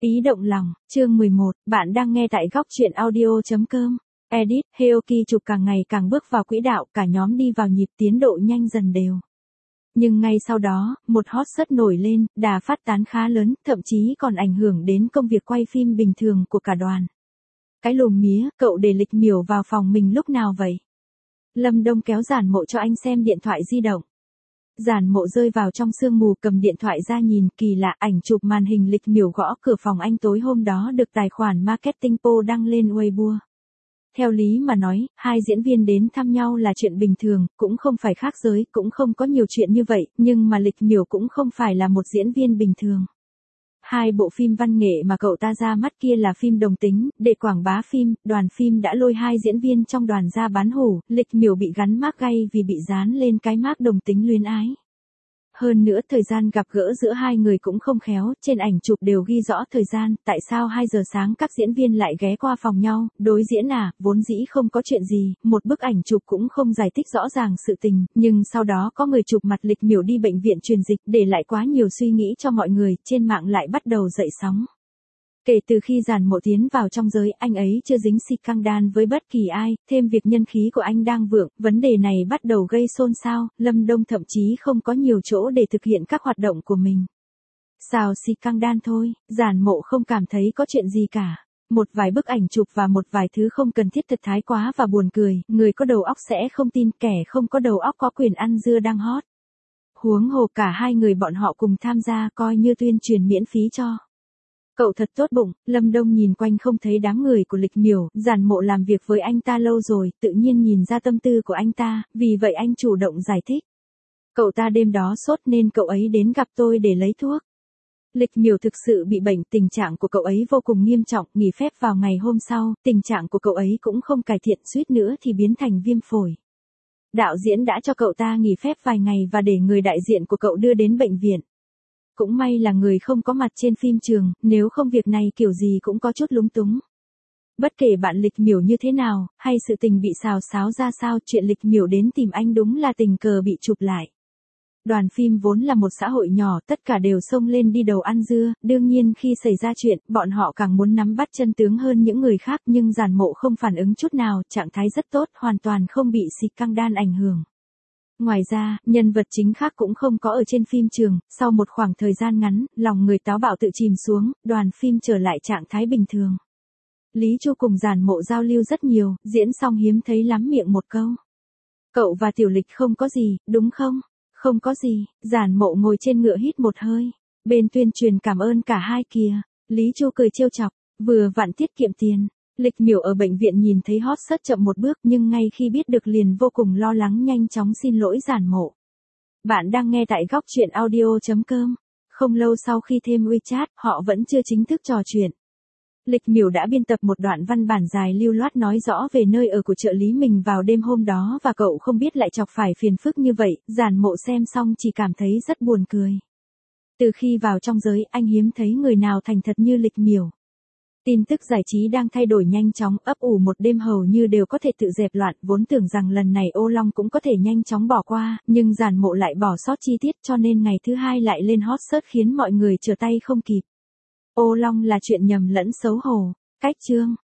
Ý động lòng, chương 11, bạn đang nghe tại góc truyện audio.com. Edit, Heoki chụp càng ngày càng bước vào quỹ đạo, cả nhóm đi vào nhịp tiến độ nhanh dần đều. Nhưng ngay sau đó, một hot search nổi lên, đà phát tán khá lớn, thậm chí còn ảnh hưởng đến công việc quay phim bình thường của cả đoàn. Cái lùm mía, cậu để Lịch Miểu vào phòng mình lúc nào vậy? Lâm Đông kéo Giản Mộ cho anh xem điện thoại di động. Giản Mộ rơi vào trong sương mù cầm điện thoại ra nhìn, kỳ lạ, ảnh chụp màn hình Lịch Miểu gõ cửa phòng anh tối hôm đó được tài khoản marketing Po đăng lên Weibo. Theo lý mà nói, hai diễn viên đến thăm nhau là chuyện bình thường, cũng không phải khác giới, cũng không có nhiều chuyện như vậy, nhưng mà Lịch Miểu cũng không phải là một diễn viên bình thường. Hai bộ phim văn nghệ mà cậu ta ra mắt kia là phim đồng tính, để quảng bá phim, đoàn phim đã lôi hai diễn viên trong đoàn ra bán hủ, Lịch Miểu bị gắn mác gay vì bị dán lên cái mác đồng tính luyến ái. Hơn nữa thời gian gặp gỡ giữa hai người cũng không khéo, trên ảnh chụp đều ghi rõ thời gian, tại sao 2 giờ sáng các diễn viên lại ghé qua phòng nhau, đối diễn à, vốn dĩ không có chuyện gì, một bức ảnh chụp cũng không giải thích rõ ràng sự tình, nhưng sau đó có người chụp mặt Lịch Miểu đi bệnh viện truyền dịch, để lại quá nhiều suy nghĩ cho mọi người, trên mạng lại bắt đầu dậy sóng. Kể từ khi Giản Mộ tiến vào trong giới, anh ấy chưa dính scandal với bất kỳ ai, thêm việc nhân khí của anh đang vượng, vấn đề này bắt đầu gây xôn xao, Lâm Đông thậm chí không có nhiều chỗ để thực hiện các hoạt động của mình. Xào scandal thôi, Giản Mộ không cảm thấy có chuyện gì cả. Một vài bức ảnh chụp và một vài thứ không cần thiết thật thái quá và buồn cười, người có đầu óc sẽ không tin, kẻ không có đầu óc có quyền ăn dưa đang hot. Huống hồ cả hai người bọn họ cùng tham gia coi như tuyên truyền miễn phí cho. Cậu thật tốt bụng, Lâm Đông nhìn quanh không thấy đám người của Lịch Miểu, Giản Mộ làm việc với anh ta lâu rồi, tự nhiên nhìn ra tâm tư của anh ta, vì vậy anh chủ động giải thích. Cậu ta đêm đó sốt nên cậu ấy đến gặp tôi để lấy thuốc. Lịch Miểu thực sự bị bệnh, tình trạng của cậu ấy vô cùng nghiêm trọng, nghỉ phép vào ngày hôm sau, tình trạng của cậu ấy cũng không cải thiện, suýt nữa thì biến thành viêm phổi. Đạo diễn đã cho cậu ta nghỉ phép vài ngày và để người đại diện của cậu đưa đến bệnh viện. Cũng may là người không có mặt trên phim trường, nếu không việc này kiểu gì cũng có chút lúng túng. Bất kể bạn Lịch Miểu như thế nào, hay sự tình bị xào xáo ra sao, chuyện Lịch Miểu đến tìm anh đúng là tình cờ bị chụp lại. Đoàn phim vốn là một xã hội nhỏ, tất cả đều xông lên đi đầu ăn dưa, đương nhiên khi xảy ra chuyện, bọn họ càng muốn nắm bắt chân tướng hơn những người khác, nhưng Giản Mộ không phản ứng chút nào, trạng thái rất tốt, hoàn toàn không bị scandal ảnh hưởng. Ngoài ra, nhân vật chính khác cũng không có ở trên phim trường, sau một khoảng thời gian ngắn, lòng người táo bạo tự chìm xuống, đoàn phim trở lại trạng thái bình thường. Lý Chu cùng Giản Mộ giao lưu rất nhiều, diễn xong hiếm thấy lắm miệng một câu. Cậu và Tiểu Lịch không có gì, đúng không? Không có gì, Giản Mộ ngồi trên ngựa hít một hơi. Bên tuyên truyền cảm ơn cả hai kìa. Lý Chu cười trêu chọc, vừa vặn tiết kiệm tiền. Lịch Miểu ở bệnh viện nhìn thấy hot search chậm một bước nhưng ngay khi biết được liền vô cùng lo lắng, nhanh chóng xin lỗi Giản Mộ. Bạn đang nghe tại góc truyện audio.com. Không lâu sau khi thêm WeChat, họ vẫn chưa chính thức trò chuyện. Lịch Miểu đã biên tập một đoạn văn bản dài lưu loát nói rõ về nơi ở của trợ lý mình vào đêm hôm đó và cậu không biết lại chọc phải phiền phức như vậy, Giản Mộ xem xong chỉ cảm thấy rất buồn cười. Từ khi vào trong giới, anh hiếm thấy người nào thành thật như Lịch Miểu. Tin tức giải trí đang thay đổi nhanh chóng, ấp ủ một đêm hầu như đều có thể tự dẹp loạn, vốn tưởng rằng lần này Ô Long cũng có thể nhanh chóng bỏ qua, nhưng Giản Mộ lại bỏ sót chi tiết cho nên ngày thứ hai lại lên hot search khiến mọi người trở tay không kịp. Ô Long là chuyện nhầm lẫn xấu hổ. Cách chương.